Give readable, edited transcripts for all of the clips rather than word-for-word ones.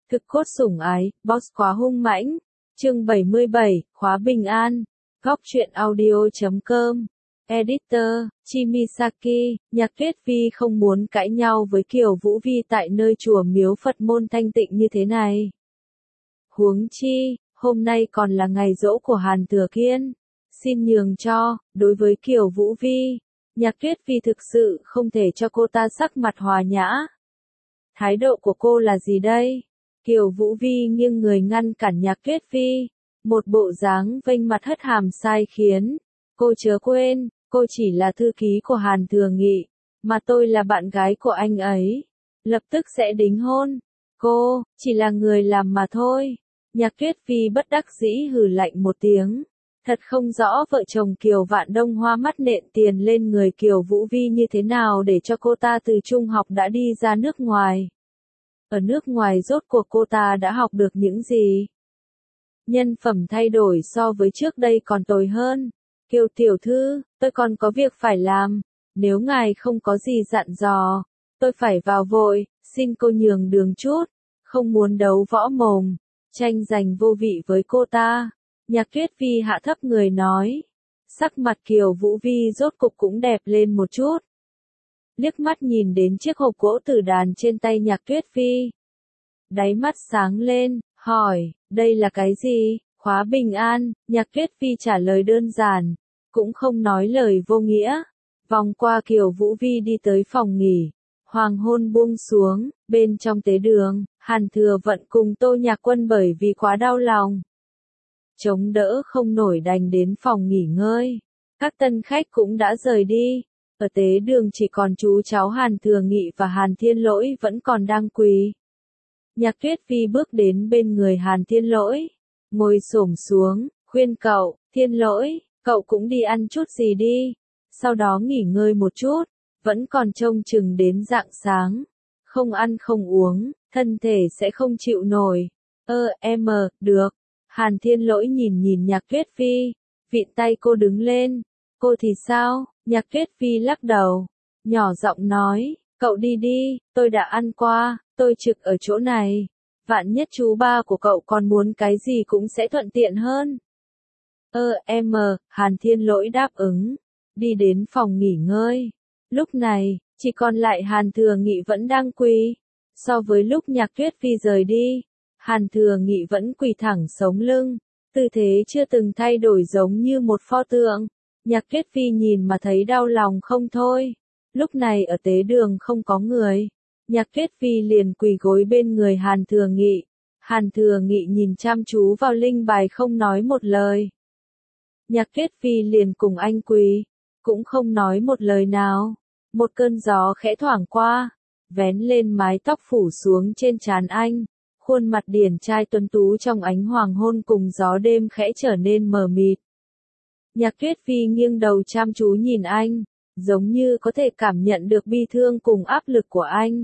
Thực cốt sủng ái, boss quá hung mãnh. Chương 77, khóa bình an. Góc truyện audio.com. Editor, Chimisaki. Nhạc Tuyết Vi không muốn cãi nhau với Kiều Vũ Vi tại nơi chùa miếu Phật môn thanh tịnh như thế này. Huống chi, hôm nay còn là ngày giỗ của Hàn Thừa Kiên. Xin nhường cho, đối với Kiều Vũ Vi, Nhạc Tuyết Vi thực sự không thể cho cô ta sắc mặt hòa nhã. Thái độ của cô là gì đây? Kiều Vũ Vi nghiêng người ngăn cản Nhạc Tuyết Vi, một bộ dáng vênh mặt hất hàm sai khiến. Cô chớ quên, cô chỉ là thư ký của Hàn Thừa Nghị, mà tôi là bạn gái của anh ấy. Lập tức sẽ đính hôn. Cô, chỉ là người làm mà thôi. Nhạc Tuyết Vi bất đắc dĩ hừ lạnh một tiếng. Thật không rõ vợ chồng Kiều Vạn Đông Hoa mắt nện tiền lên người Kiều Vũ Vi như thế nào để cho cô ta từ trung học đã đi ra nước ngoài. Ở nước ngoài rốt cuộc cô ta đã học được những gì? Nhân phẩm thay đổi so với trước đây còn tồi hơn. Kiều tiểu thư, tôi còn có việc phải làm. Nếu ngài không có gì dặn dò, tôi phải vào vội, xin cô nhường đường chút. Không muốn đấu võ mồm, tranh giành vô vị với cô ta. Nhạc Tuyết Vi hạ thấp người nói. Sắc mặt Kiều Vũ Vi rốt cục cũng đẹp lên một chút. Liếc mắt nhìn đến chiếc hộp gỗ tử đàn trên tay Nhạc Tuyết Vi. Đáy mắt sáng lên, hỏi, đây là cái gì? Khóa bình an. Nhạc Tuyết Vi trả lời đơn giản, cũng không nói lời vô nghĩa. Vòng qua Kiều Vũ Vi đi tới phòng nghỉ. Hoàng hôn buông xuống, bên trong tế đường, Hàn Thừa Vận cùng Tô Nhạc Quân bởi vì quá đau lòng. Chống đỡ không nổi đành đến phòng nghỉ ngơi. Các tân khách cũng đã rời đi. Ở tế đường chỉ còn chú cháu Hàn Thừa Nghị và Hàn Thiên Lỗi vẫn còn đang quỳ. Nhạc Tuyết Vi bước đến bên người Hàn Thiên Lỗi. Ngồi xổm xuống, khuyên cậu, Thiên Lỗi, cậu cũng đi ăn chút gì đi. Sau đó nghỉ ngơi một chút, vẫn còn trông chừng đến rạng sáng. Không ăn không uống, thân thể sẽ không chịu nổi. Được. Hàn Thiên Lỗi nhìn nhìn Nhạc Tuyết Vi, vịn tay cô đứng lên. Cô thì sao? Nhạc Tuyết Vi lắc đầu, nhỏ giọng nói, cậu đi đi, tôi đã ăn qua, tôi trực ở chỗ này. Vạn nhất chú ba của cậu còn muốn cái gì cũng sẽ thuận tiện hơn. Hàn Thiên Lỗi đáp ứng, đi đến phòng nghỉ ngơi. Lúc này, chỉ còn lại Hàn Thừa Nghị vẫn đang quỳ. So với lúc Nhạc Tuyết Vi rời đi, Hàn Thừa Nghị vẫn quỳ thẳng sống lưng, tư thế chưa từng thay đổi giống như một pho tượng. Nhạc Tuyết Vi nhìn mà thấy đau lòng không thôi. Lúc này ở tế đường không có người. Nhạc Tuyết Vi liền quỳ gối bên người Hàn Thừa Nghị. Hàn Thừa Nghị nhìn chăm chú vào linh bài không nói một lời. Nhạc Tuyết Vi liền cùng anh quỳ, cũng không nói một lời nào. Một cơn gió khẽ thoảng qua, vén lên mái tóc phủ xuống trên trán anh. Khuôn mặt điển trai tuấn tú trong ánh hoàng hôn cùng gió đêm khẽ trở nên mờ mịt. Nhạc Tuyết Vi nghiêng đầu chăm chú nhìn anh, giống như có thể cảm nhận được bi thương cùng áp lực của anh.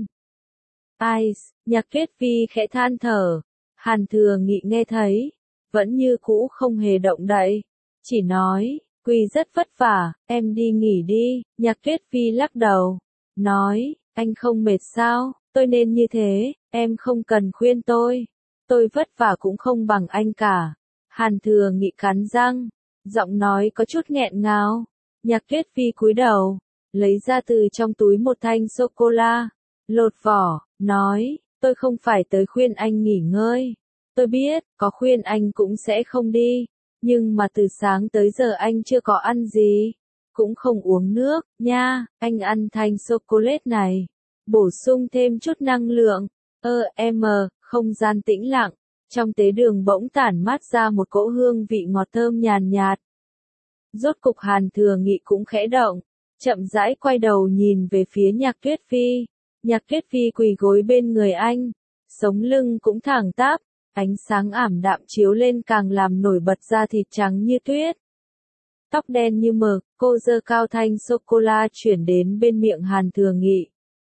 Nhạc Tuyết Vi khẽ than thở. Hàn Thừa Nghị nghe thấy, vẫn như cũ không hề động đậy, chỉ nói, quỳ rất vất vả, em đi nghỉ đi. Nhạc Tuyết Vi lắc đầu, nói, anh không mệt sao, tôi nên như thế, em không cần khuyên tôi vất vả cũng không bằng anh cả. Hàn Thừa Nghị cắn răng, giọng nói có chút nghẹn ngào. Nhạc Tuyết Vi cúi đầu, lấy ra từ trong túi một thanh sô-cô-la, lột vỏ, nói, tôi không phải tới khuyên anh nghỉ ngơi. Tôi biết, có khuyên anh cũng sẽ không đi, nhưng mà từ sáng tới giờ anh chưa có ăn gì, cũng không uống nước, nha, anh ăn thanh sô-cô-lết này, bổ sung thêm chút năng lượng. Không gian tĩnh lặng, trong tế đường bỗng tản mát ra một cỗ hương vị ngọt thơm nhàn nhạt. Rốt cục Hàn Thừa Nghị cũng khẽ động, chậm rãi quay đầu nhìn về phía Nhạc Tuyết Vi. Nhạc Tuyết Vi quỳ gối bên người anh, sống lưng cũng thẳng tắp, ánh sáng ảm đạm chiếu lên càng làm nổi bật da thịt trắng như tuyết. Tóc đen như mực, cô giơ cao thanh sô-cô-la chuyển đến bên miệng Hàn Thừa Nghị.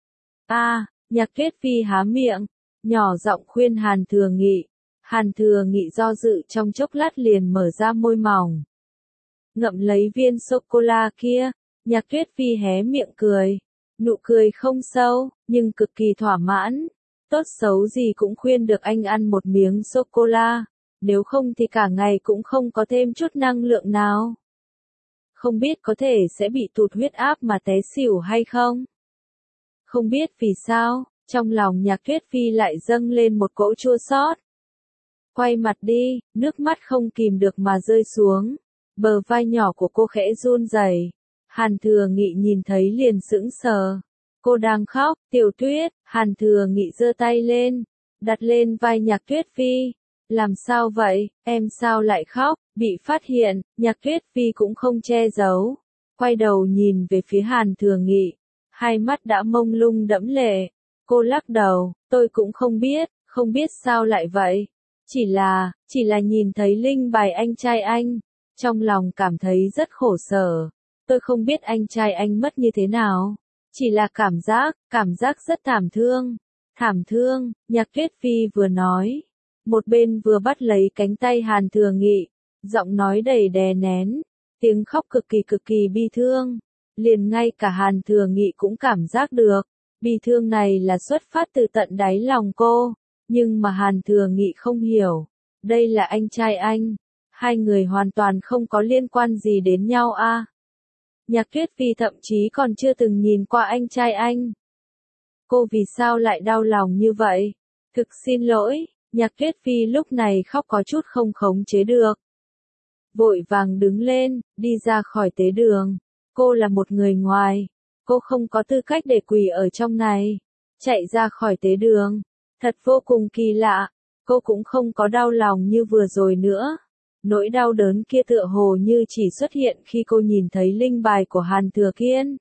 Nhạc Tuyết Vi há miệng, nhỏ giọng khuyên Hàn Thừa Nghị. Hàn Thừa Nghị do dự trong chốc lát liền mở ra môi mỏng, ngậm lấy viên sô-cô-la kia. Nhạc Tuyết Vi hé miệng cười, nụ cười không sâu, nhưng cực kỳ thỏa mãn. tốt xấu gì cũng khuyên được anh ăn một miếng sô-cô-la, nếu không thì cả ngày cũng không có thêm chút năng lượng nào. Không biết có thể sẽ bị tụt huyết áp mà té xỉu hay không? Không biết vì sao, trong lòng Nhạc Tuyết Phi lại dâng lên một cỗ chua xót. Quay mặt đi, nước mắt không kìm được mà rơi xuống. Bờ vai nhỏ của cô khẽ run rẩy. Hàn Thừa Nghị nhìn thấy liền sững sờ. Cô đang khóc, Tiểu Tuyết, Hàn Thừa Nghị giơ tay lên, đặt lên vai Nhạc Tuyết Phi. Làm sao vậy, em sao lại khóc, bị phát hiện, Nhạc Tuyết Phi cũng không che giấu. Quay đầu nhìn về phía Hàn Thừa Nghị, hai mắt đã mông lung đẫm lệ. Cô lắc đầu, tôi cũng không biết sao lại vậy. Chỉ là nhìn thấy linh bài anh trai anh, trong lòng cảm thấy rất khổ sở. Tôi không biết anh trai anh mất như thế nào. Chỉ là cảm giác rất thảm thương. Thảm thương, Nhạc Tuyết Phi vừa nói. Một bên vừa bắt lấy cánh tay Hàn Thừa Nghị, giọng nói đầy đè nén, tiếng khóc cực kỳ bi thương. Liền ngay cả Hàn Thừa Nghị cũng cảm giác được, bi thương này là xuất phát từ tận đáy lòng cô, nhưng mà Hàn Thừa Nghị không hiểu, đây là anh trai anh, hai người hoàn toàn không có liên quan gì đến nhau a. Nhạc Tuyết Phi thậm chí còn chưa từng nhìn qua anh trai anh. Cô vì sao lại đau lòng như vậy? Thực xin lỗi, Nhạc Tuyết Phi lúc này khóc có chút không khống chế được. Vội vàng đứng lên, đi ra khỏi tế đường. Cô là một người ngoài, cô không có tư cách để quỳ ở trong này. Chạy ra khỏi tế đường, thật vô cùng kỳ lạ, cô cũng không có đau lòng như vừa rồi nữa. Nỗi đau đớn kia tựa hồ như chỉ xuất hiện khi cô nhìn thấy linh bài của Hàn Thừa Kiên.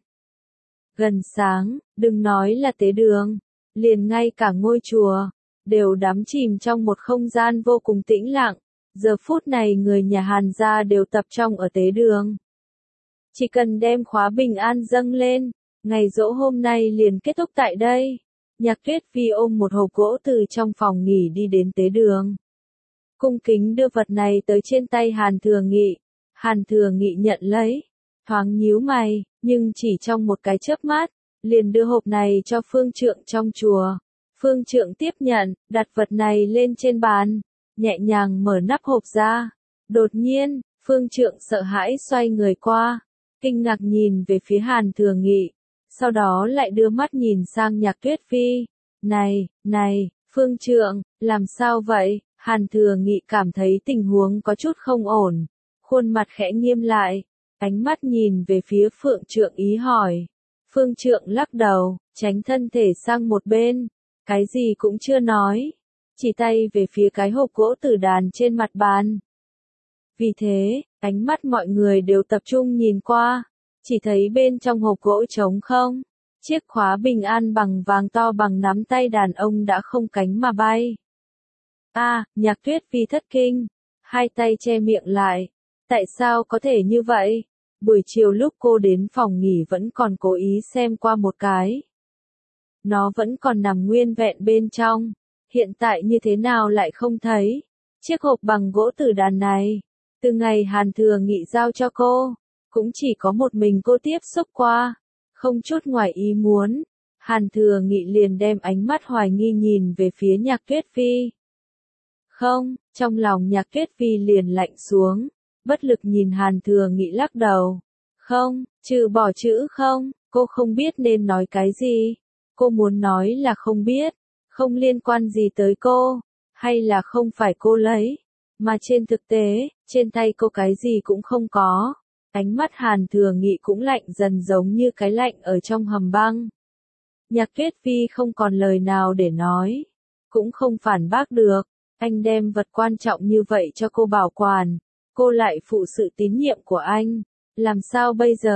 Gần sáng, đừng nói là tế đường, liền ngay cả ngôi chùa, đều đắm chìm trong một không gian vô cùng tĩnh lặng. Giờ phút này người nhà Hàn gia đều tập trung ở tế đường. Chỉ cần đem khóa bình an dâng lên, ngày giỗ hôm nay liền kết thúc tại đây. Nhạc Tuyết Phi ôm một hộp gỗ từ trong phòng nghỉ đi đến tế đường. Cung kính đưa vật này tới trên tay Hàn Thừa Nghị. Hàn Thừa Nghị nhận lấy, thoáng nhíu mày, nhưng chỉ trong một cái chớp mắt, liền đưa hộp này cho phương trượng trong chùa. Phương trượng tiếp nhận, đặt vật này lên trên bàn, nhẹ nhàng mở nắp hộp ra. Đột nhiên, phương trượng sợ hãi xoay người qua, kinh ngạc nhìn về phía Hàn Thừa Nghị, sau đó lại đưa mắt nhìn sang Nhạc Tuyết Phi. Này, phương trượng, làm sao vậy? Hàn Thừa Nghị cảm thấy tình huống có chút không ổn, khuôn mặt khẽ nghiêm lại, ánh mắt nhìn về phía Phương Trượng ý hỏi. Phương Trượng lắc đầu, tránh thân thể sang một bên, cái gì cũng chưa nói, chỉ tay về phía cái hộp gỗ tử đàn trên mặt bàn. Vì thế, ánh mắt mọi người đều tập trung nhìn qua, chỉ thấy bên trong hộp gỗ trống không, chiếc khóa bình an bằng vàng to bằng nắm tay đàn ông đã không cánh mà bay. Nhạc Tuyết Phi thất kinh, hai tay che miệng lại. Tại sao có thể như vậy? Buổi chiều lúc cô đến phòng nghỉ vẫn còn cố ý xem qua một cái. Nó vẫn còn nằm nguyên vẹn bên trong. Hiện tại như thế nào lại không thấy? Chiếc hộp bằng gỗ tử đàn này, từ ngày Hàn Thừa Nghị giao cho cô, cũng chỉ có một mình cô tiếp xúc qua. Không chút ngoài ý muốn, Hàn Thừa Nghị liền đem ánh mắt hoài nghi nhìn về phía Nhạc Tuyết Phi. Không, trong lòng Nhạc Tuyết Phi liền lạnh xuống, bất lực nhìn Hàn Thừa Nghị lắc đầu. Không, trừ bỏ chữ không, cô không biết nên nói cái gì. Cô muốn nói là không biết, không liên quan gì tới cô, hay là không phải cô lấy, mà trên thực tế, trên tay cô cái gì cũng không có. Ánh mắt Hàn Thừa Nghị cũng lạnh dần giống như cái lạnh ở trong hầm băng. Nhạc Tuyết Phi không còn lời nào để nói, cũng không phản bác được. Anh đem vật quan trọng như vậy cho cô bảo quản, cô lại phụ sự tín nhiệm của anh. Làm sao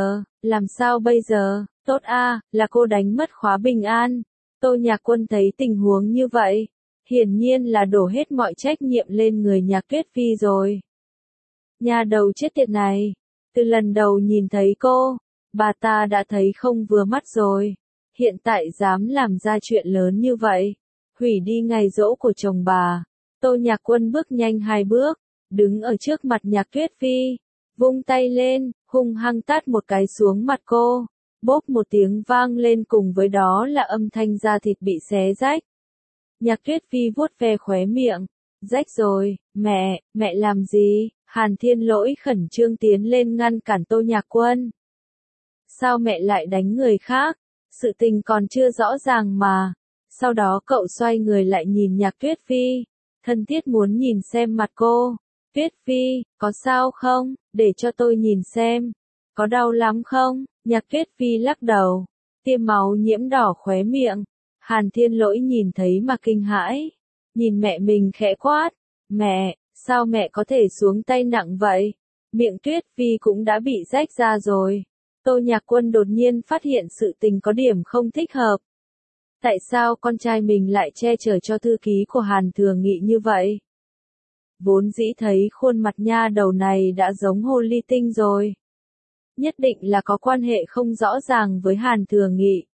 bây giờ, tốt là cô đánh mất khóa bình an. Tô Nhạc Quân thấy tình huống như vậy, hiển nhiên là đổ hết mọi trách nhiệm lên người Nhạc Tuyết Phi rồi. Nhà đầu chết tiệt này, từ lần đầu nhìn thấy cô, bà ta đã thấy không vừa mắt rồi. Hiện tại dám làm ra chuyện lớn như vậy, hủy đi ngày giỗ của chồng bà. Tô Nhạc Quân bước nhanh 2 bước, đứng ở trước mặt Nhạc Tuyết Phi, vung tay lên, hung hăng tát một cái xuống mặt cô. Bốp một tiếng vang lên, cùng với đó là âm thanh da thịt bị xé rách. Nhạc Tuyết Phi vuốt ve khóe miệng. Rách rồi, mẹ làm gì? Hàn Thiên Lỗi khẩn trương tiến lên ngăn cản Tô Nhạc Quân. Sao mẹ lại đánh người khác? Sự tình còn chưa rõ ràng mà. Sau đó cậu xoay người lại nhìn Nhạc Tuyết Phi. Thân thiết muốn nhìn xem mặt cô. Tuyết Phi, có sao không? Để cho tôi nhìn xem. Có đau lắm không? Nhạc Tuyết Phi lắc đầu. Tiêm máu nhiễm đỏ khóe miệng. Hàn Thiên Lỗi nhìn thấy mà kinh hãi. Nhìn mẹ mình khẽ quát. Mẹ, sao mẹ có thể xuống tay nặng vậy? Miệng Tuyết Phi cũng đã bị rách ra rồi. Tô Nhạc Quân đột nhiên phát hiện sự tình có điểm không thích hợp. Tại sao con trai mình lại che chở cho thư ký của Hàn Thừa Nghị như vậy? Vốn dĩ thấy khuôn mặt nha đầu này đã giống hồ ly tinh rồi. Nhất định là có quan hệ không rõ ràng với Hàn Thừa Nghị.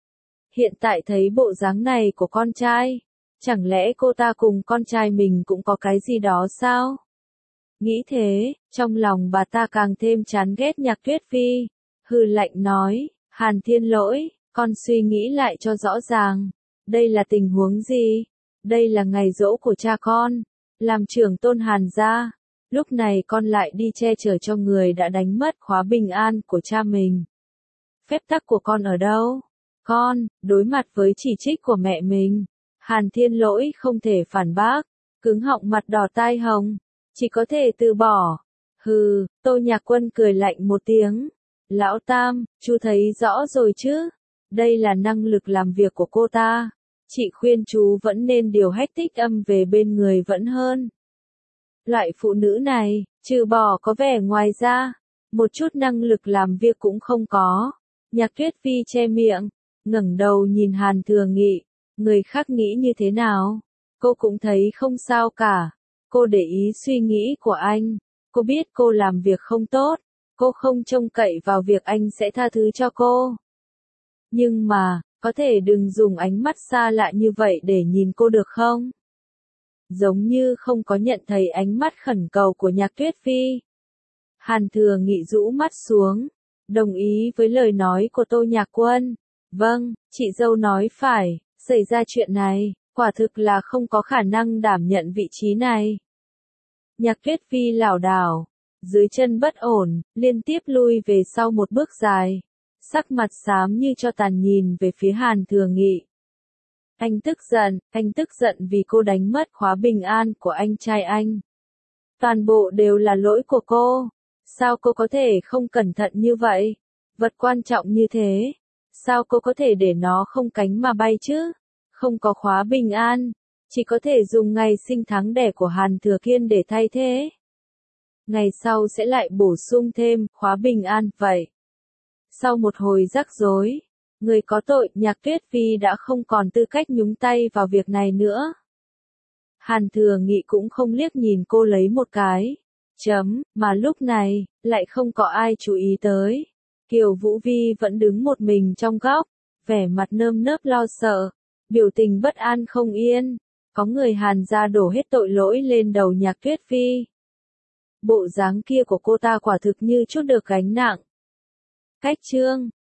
Hiện tại thấy bộ dáng này của con trai, chẳng lẽ cô ta cùng con trai mình cũng có cái gì đó sao? Nghĩ thế, trong lòng bà ta càng thêm chán ghét Nhạc Tuyết Phi. Hừ lạnh nói, Hàn Thiên Lỗi, con suy nghĩ lại cho rõ ràng. Đây là tình huống gì? Đây là ngày giỗ của cha con. Làm trưởng tôn Hàn gia. Lúc này con lại đi che chở cho người đã đánh mất khóa bình an của cha mình. Phép tắc của con ở đâu? Con, đối mặt với chỉ trích của mẹ mình. Hàn Thiên Lỗi không thể phản bác. Cứng họng mặt đỏ tai hồng. Chỉ có thể từ bỏ. Hừ, Tô Nhạc Quân cười lạnh một tiếng. Lão Tam, chú thấy rõ rồi chứ? Đây là năng lực làm việc của cô ta. Chị khuyên chú vẫn nên điều hách tích âm về bên người vẫn hơn. Loại phụ nữ này, trừ bỏ có vẻ ngoài ra, một chút năng lực làm việc cũng không có. Nhạc Tuyết Phi che miệng, ngẩng đầu nhìn Hàn Thừa Nghị. Người khác nghĩ như thế nào? Cô cũng thấy không sao cả. Cô để ý suy nghĩ của anh. Cô biết cô làm việc không tốt. Cô không trông cậy vào việc anh sẽ tha thứ cho cô. Nhưng mà, có thể đừng dùng ánh mắt xa lạ như vậy để nhìn cô được không? Giống như không có nhận thấy ánh mắt khẩn cầu của Nhạc Tuyết Phi. Hàn Thừa Nghị rũ mắt xuống, đồng ý với lời nói của Tô Nhạc Quân. Vâng, chị dâu nói phải, xảy ra chuyện này, quả thực là không có khả năng đảm nhận vị trí này. Nhạc Tuyết Phi lảo đảo, dưới chân bất ổn, liên tiếp lui về sau một bước dài. Sắc mặt xám như cho tàn nhìn về phía Hàn Thừa Nghị. Anh tức giận vì cô đánh mất khóa bình an của anh trai anh. Toàn bộ đều là lỗi của cô. Sao cô có thể không cẩn thận như vậy? Vật quan trọng như thế. Sao cô có thể để nó không cánh mà bay chứ? Không có khóa bình an. Chỉ có thể dùng ngày sinh tháng đẻ của Hàn Thừa Kiên để thay thế. Ngày sau sẽ lại bổ sung thêm khóa bình an vậy. Sau một hồi rắc rối, người có tội Nhạc Tuyết Phi đã không còn tư cách nhúng tay vào việc này nữa. Hàn Thừa Nghị cũng không liếc nhìn cô lấy một cái. Mà lúc này, lại không có ai chú ý tới. Kiều Vũ Vi vẫn đứng một mình trong góc, vẻ mặt nơm nớp lo sợ, biểu tình bất an không yên. Có người Hàn gia đổ hết tội lỗi lên đầu Nhạc Tuyết Phi. Bộ dáng kia của cô ta quả thực như chút được gánh nặng. Cách chương